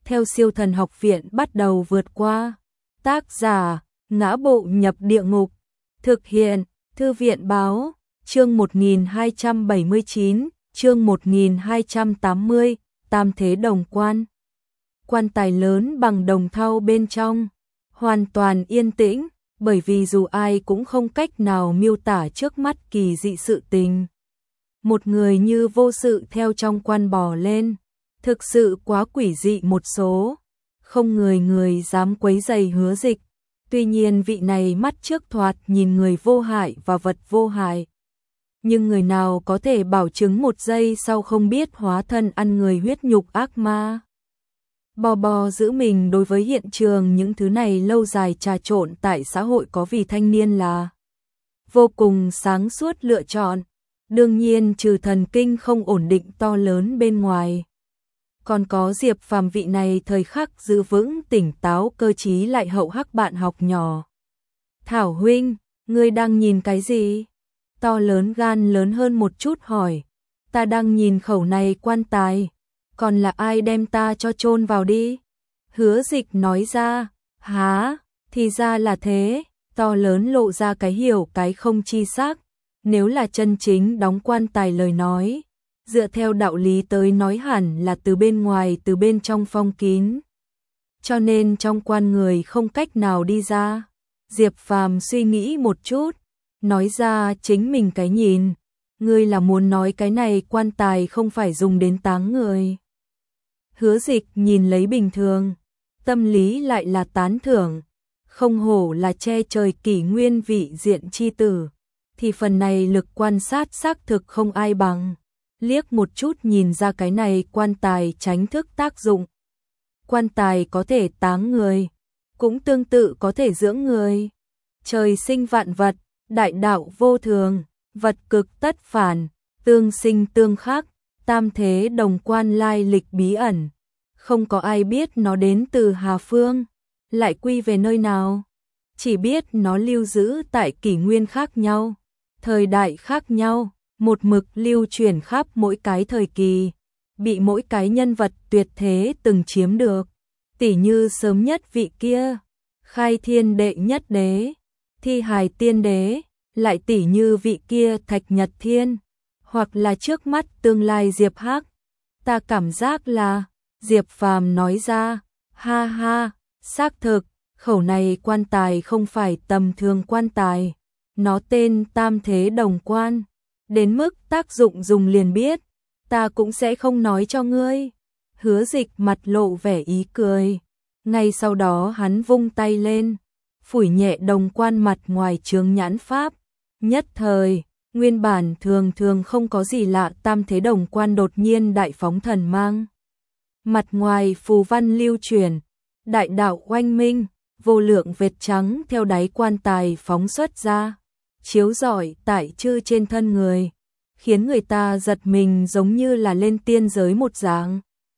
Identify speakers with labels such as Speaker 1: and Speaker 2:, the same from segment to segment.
Speaker 1: theo Siêu Thần Học Viện bắt đầu vượt qua. Tác giả: Ngã Bộ Nhập Địa Ngục. Thực hiện: Thư viện báo. Chương 1279, chương 1280, Tam Thế Đồng Quan. Quan tài lớn bằng đồng thau bên trong, hoàn toàn yên tĩnh, bởi vì dù ai cũng không cách nào miêu tả trước mắt kỳ dị sự tình. Một người như vô sự theo trong quan bò lên, thực sự quá quỷ dị một số, không người dám quấy rầy Hứa Dịch. Tuy nhiên vị này mắt trước thoạt nhìn người vô hại và vật vô hại, nhưng người nào có thể bảo chứng một giây sau không biết hóa thân ăn người huyết nhục ác ma. Bò giữ mình đối với hiện trường những thứ này lâu dài trà trộn tại xã hội có vì thanh niên là vô cùng sáng suốt lựa chọn. Đương nhiên trừ thần kinh không ổn định to lớn bên ngoài, còn có Diệp Phàm vị này thời khắc giữ vững tỉnh táo cơ trí lại hậu hắc bạn học nhỏ. Thảo huynh, ngươi đang nhìn cái gì? To lớn gan lớn hơn một chút hỏi. Ta đang nhìn khẩu này quan tài, còn là ai đem ta cho chôn vào đi? Hứa Dịch nói ra. Há, thì ra là thế. To lớn lộ ra cái hiểu cái không chi xác. Nếu là chân chính đóng quan tài lời nói, dựa theo đạo lý tới nói hẳn là từ bên ngoài từ bên trong phong kín, cho nên trong quan người không cách nào đi ra. Diệp Phàm suy nghĩ một chút, nói ra chính mình cái nhìn. Ngươi là muốn nói cái này quan tài không phải dùng đến táng người? Hứa Dịch nhìn lấy bình thường, tâm lý lại là tán thưởng. Không hổ là che trời kỷ nguyên vị diện chi tử, thì phần này lực quan sát xác thực không ai bằng. Liếc một chút nhìn ra cái này quan tài tránh thức tác dụng. Quan tài có thể táng người, cũng tương tự có thể dưỡng người. Trời sinh vạn vật, đại đạo vô thường, vật cực tất phản, tương sinh tương khắc, tam thế đồng quan lai lịch bí ẩn. Không có ai biết nó đến từ Hà Phương, lại quy về nơi nào. Chỉ biết nó lưu giữ tại kỷ nguyên khác nhau, thời đại khác nhau, một mực lưu truyền khắp mỗi cái thời kỳ, bị mỗi cái nhân vật tuyệt thế từng chiếm được. Tỉ như sớm nhất vị kia, Khai Thiên đệ nhất đế, Thi Hài tiên đế, lại tỉ như vị kia Thạch Nhật Thiên, hoặc là trước mắt tương lai Diệp Hắc. Ta cảm giác là, Diệp Phàm nói ra, ha ha, xác thực, khẩu này quan tài không phải tầm thường quan tài, nó tên Tam Thế Đồng Quan, đến mức tác dụng dùng liền biết, ta cũng sẽ không nói cho ngươi. Hứa Dịch mặt lộ vẻ ý cười, ngay sau đó hắn vung tay lên, phủi nhẹ đồng quan mặt ngoài chướng nhãn pháp. Nhất thời, nguyên bản thường thường không có gì lạ Tam Thế Đồng Quan đột nhiên đại phóng thần mang. Mặt ngoài phù văn lưu truyền, đại đạo oanh minh, vô lượng vệt trắng theo đáy quan tài phóng xuất ra, chiếu rọi tại chư trên thân người, khiến người ta giật mình giống như là lên tiên giới một dạng.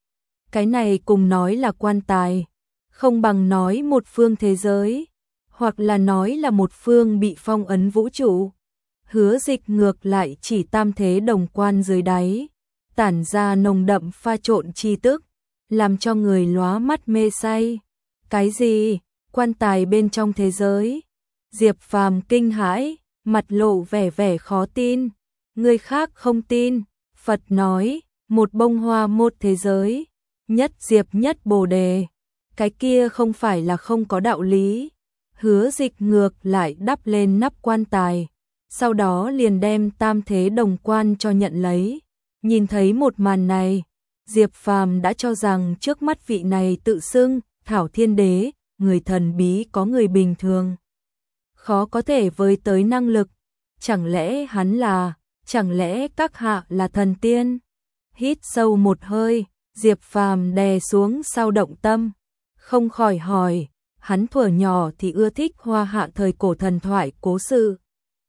Speaker 1: Cái này cùng nói là quan tài, không bằng nói một phương thế giới, hoặc là nói là một phương bị phong ấn vũ trụ. Hứa Dịch ngược lại chỉ Tam Thế Đồng Quan dưới đáy, tản ra nồng đậm pha trộn chi tức, làm cho người lóa mắt mê say. Cái gì? Quan tài bên trong thế giới? Diệp Phàm kinh hãi, mặt lộ vẻ khó tin. Người khác không tin, Phật nói, một bông hoa một thế giới, nhất diệp nhất bồ đề. Cái kia không phải là không có đạo lý. Hứa Dịch ngược lại đắp lên nắp quan tài, sau đó liền đem Tam Thế Đồng Quan cho nhận lấy. Nhìn thấy một màn này, Diệp Phàm đã cho rằng trước mắt vị này tự xưng Thảo Thiên Đế, người thần bí có người bình thường khó có thể với tới năng lực. Chẳng lẽ hắn là, chẳng lẽ các hạ là thần tiên? Hít sâu một hơi, Diệp Phàm đè xuống sao động tâm, không khỏi hỏi, hắn thuở nhỏ thì ưa thích hoa hạ thời cổ thần thoại cố sự,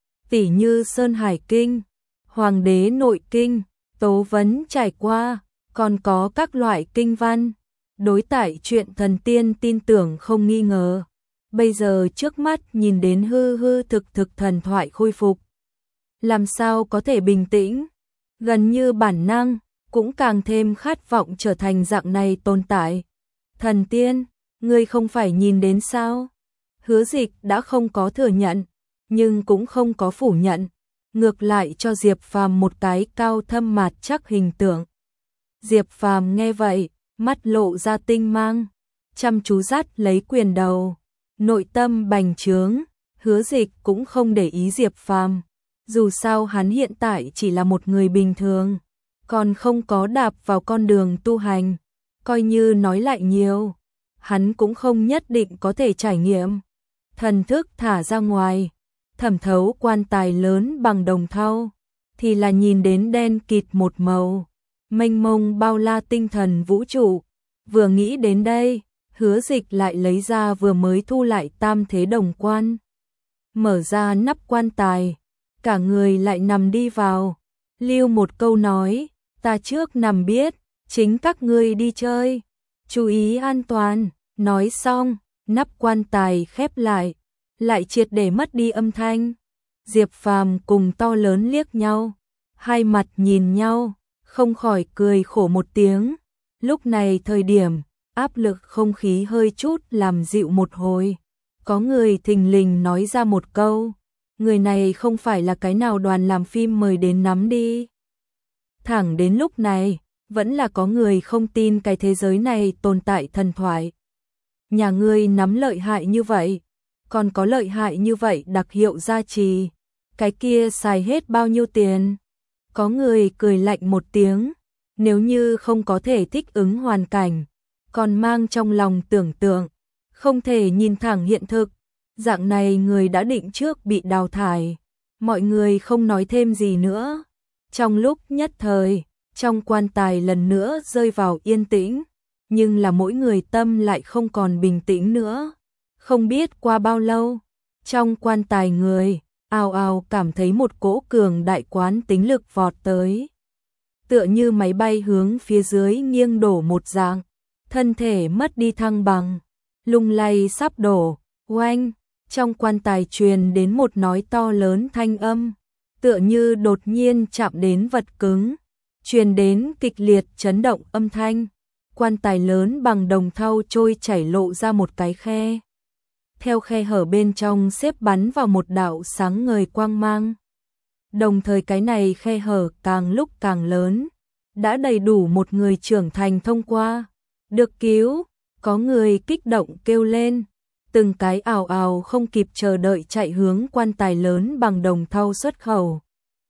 Speaker 1: tỉ như Sơn Hải Kinh, Hoàng đế Nội Kinh, Tố Vấn trải qua, còn có các loại kinh văn. Đối tại chuyện thần tiên tin tưởng không nghi ngờ. Bây giờ trước mắt nhìn đến hư thực thần thoại khôi phục, làm sao có thể bình tĩnh? Gần như bản năng, cũng càng thêm khát vọng trở thành dạng này tồn tại. Thần tiên, ngươi không phải nhìn đến sao? Hứa Dịch đã không có thừa nhận, nhưng cũng không có phủ nhận, ngược lại cho Diệp Phàm một cái cao thâm mạt chắc hình tượng. Diệp Phàm nghe vậy, mắt lộ ra tinh mang, chăm chú dắt lấy quyền đầu, nội tâm bành trướng. Hứa Dịch cũng không để ý Diệp Phàm, dù sao hắn hiện tại chỉ là một người bình thường, còn không có đạp vào con đường tu hành, coi như nói lại nhiều, hắn cũng không nhất định có thể trải nghiệm. Thần thức thả ra ngoài, thẩm thấu quan tài lớn bằng đồng thau, thì là nhìn đến đen kịt một màu, mênh mông bao la tinh thần vũ trụ. Vừa nghĩ đến đây, Hứa Dịch lại lấy ra vừa mới thu lại tam thế đồng quan, mở ra nắp quan tài, cả người lại nằm đi vào, lưu một câu nói, ta trước nằm biết, chính các ngươi đi chơi, chú ý an toàn. Nói xong, nắp quan tài khép lại triệt để mất đi âm thanh. Diệp Phàm cùng To Lớn liếc nhau, hai mặt nhìn nhau, không khỏi cười khổ một tiếng. Lúc này thời điểm, áp lực không khí hơi chút làm dịu một hồi. Có người thình lình nói ra một câu, người này không phải là cái nào đoàn làm phim mời đến nắm đi. Thẳng đến lúc này, vẫn là có người không tin cái thế giới này tồn tại thần thoại. Nhà ngươi nắm lợi hại như vậy, còn có lợi hại như vậy đặc hiệu gia trì, cái kia xài hết bao nhiêu tiền? Có người cười lạnh một tiếng, nếu như không có thể thích ứng hoàn cảnh, còn mang trong lòng tưởng tượng, không thể nhìn thẳng hiện thực, dạng này người đã định trước bị đào thải. Mọi người không nói thêm gì nữa. Trong lúc nhất thời, trong quan tài lần nữa rơi vào yên tĩnh, nhưng là mỗi người tâm lại không còn bình tĩnh nữa. Không biết qua bao lâu, trong quan tài người ào ào cảm thấy một cỗ cường đại quán tính lực vọt tới, tựa như máy bay hướng phía dưới nghiêng đổ một dạng, thân thể mất đi thăng bằng, lung lay sắp đổ. Oanh, trong quan tài truyền đến một nói to lớn thanh âm, tựa như đột nhiên chạm đến vật cứng, truyền đến kịch liệt chấn động âm thanh. Quan tài lớn bằng đồng thau trôi chảy lộ ra một cái khe. Theo khe hở bên trong xếp bắn vào một đạo sáng ngời quang mang. Đồng thời cái này khe hở càng lúc càng lớn, đã đầy đủ một người trưởng thành thông qua. Được cứu, có người kích động kêu lên, từng cái ào ào không kịp chờ đợi chạy hướng quan tài lớn bằng đồng thau xuất khẩu.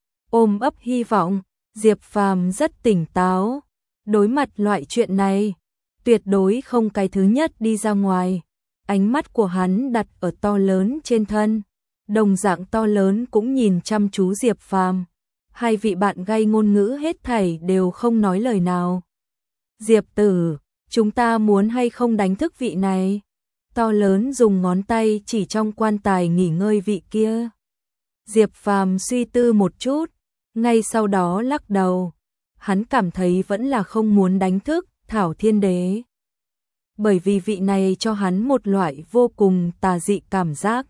Speaker 1: Ôm ấp hy vọng, Diệp Phàm rất tỉnh táo. Đối mặt loại chuyện này, tuyệt đối không cái thứ nhất đi ra ngoài. Ánh mắt của hắn đặt ở To Lớn trên thân, đồng dạng To Lớn cũng nhìn chăm chú Diệp Phàm. Hai vị bạn gây ngôn ngữ hết thảy đều không nói lời nào. Diệp tử, chúng ta muốn hay không đánh thức vị này? To Lớn dùng ngón tay chỉ trong quan tài nghỉ ngơi vị kia. Diệp Phàm suy tư một chút, ngay sau đó lắc đầu. Hắn cảm thấy vẫn là không muốn đánh thức Thảo Thiên Đế. Bởi vì vị này cho hắn một loại vô cùng tà dị cảm giác.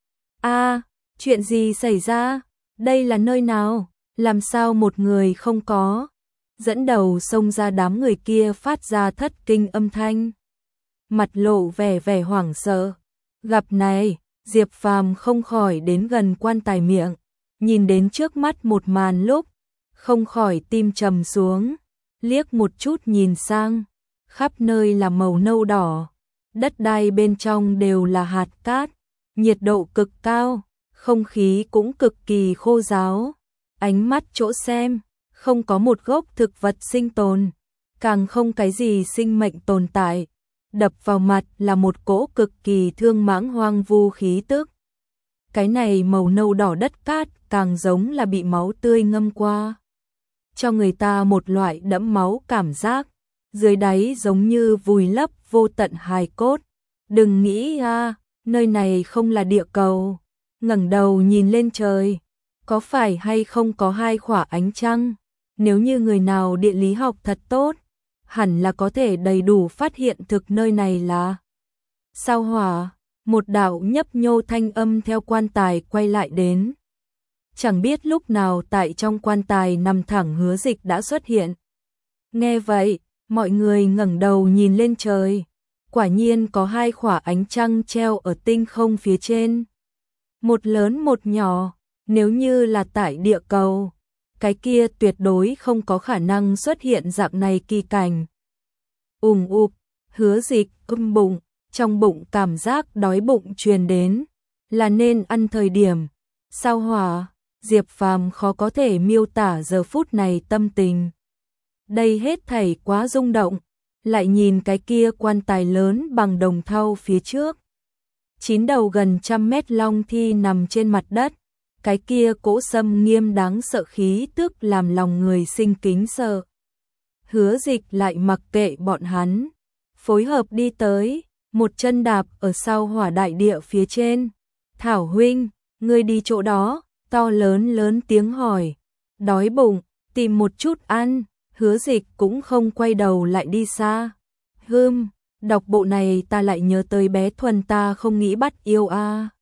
Speaker 1: Chuyện gì xảy ra? Đây là nơi nào? Làm sao một người không có? Dẫn đầu xông ra đám người kia phát ra thất kinh âm thanh. Mặt lộ vẻ hoảng sợ. Gặp này, Diệp Phàm không khỏi đến gần quan tài miệng, nhìn đến trước mắt một màn lúc, không khỏi tim trầm xuống, liếc một chút nhìn sang, khắp nơi là màu nâu đỏ, đất đai bên trong đều là hạt cát, nhiệt độ cực cao, không khí cũng cực kỳ khô ráo, ánh mắt chỗ xem, không có một gốc thực vật sinh tồn, càng không cái gì sinh mệnh tồn tại, đập vào mặt là một cỗ cực kỳ thương mãng hoang vu khí tức. Cái này màu nâu đỏ đất cát càng giống là bị máu tươi ngâm qua, cho người ta một loại đẫm máu cảm giác, dưới đáy giống như vùi lấp vô tận hài cốt. Đừng nghĩ nơi này không là địa cầu. Ngẩng đầu nhìn lên trời, có phải hay không có hai khỏa ánh trăng? Nếu như người nào địa lý học thật tốt, hẳn là có thể đầy đủ phát hiện thực nơi này là sao hỏa. Một đạo nhấp nhô thanh âm theo quan tài quay lại đến. Chẳng biết lúc nào tại trong quan tài nằm thẳng Hứa Dịch đã xuất hiện. Nghe vậy, mọi người ngẩng đầu nhìn lên trời, quả nhiên có hai khỏa ánh trăng treo ở tinh không phía trên. Một lớn một nhỏ, nếu như là tại địa cầu, cái kia tuyệt đối không có khả năng xuất hiện dạng này kỳ cảnh. Ụp, Hứa Dịch bụng, trong bụng cảm giác đói bụng truyền đến, là nên ăn thời điểm. Sao Hỏa, Diệp Phàm khó có thể miêu tả giờ phút này tâm tình. Đây hết thảy quá rung động, lại nhìn cái kia quan tài lớn bằng đồng thau phía trước. 9 đầu gần 100 mét long thi nằm trên mặt đất, cái kia cỗ xâm nghiêm đáng sợ khí tức làm lòng người sinh kính sợ. Hứa Dịch lại mặc kệ bọn hắn, phối hợp đi tới, một chân đạp ở Sao Hỏa đại địa phía trên. Thảo huynh, ngươi đi chỗ đó, to lớn tiếng hỏi. Đói bụng, tìm một chút ăn. Hứa Dịch cũng không quay đầu lại đi xa. Đọc bộ này ta lại nhớ tới bé Thuần ta không nghĩ bắt yêu a.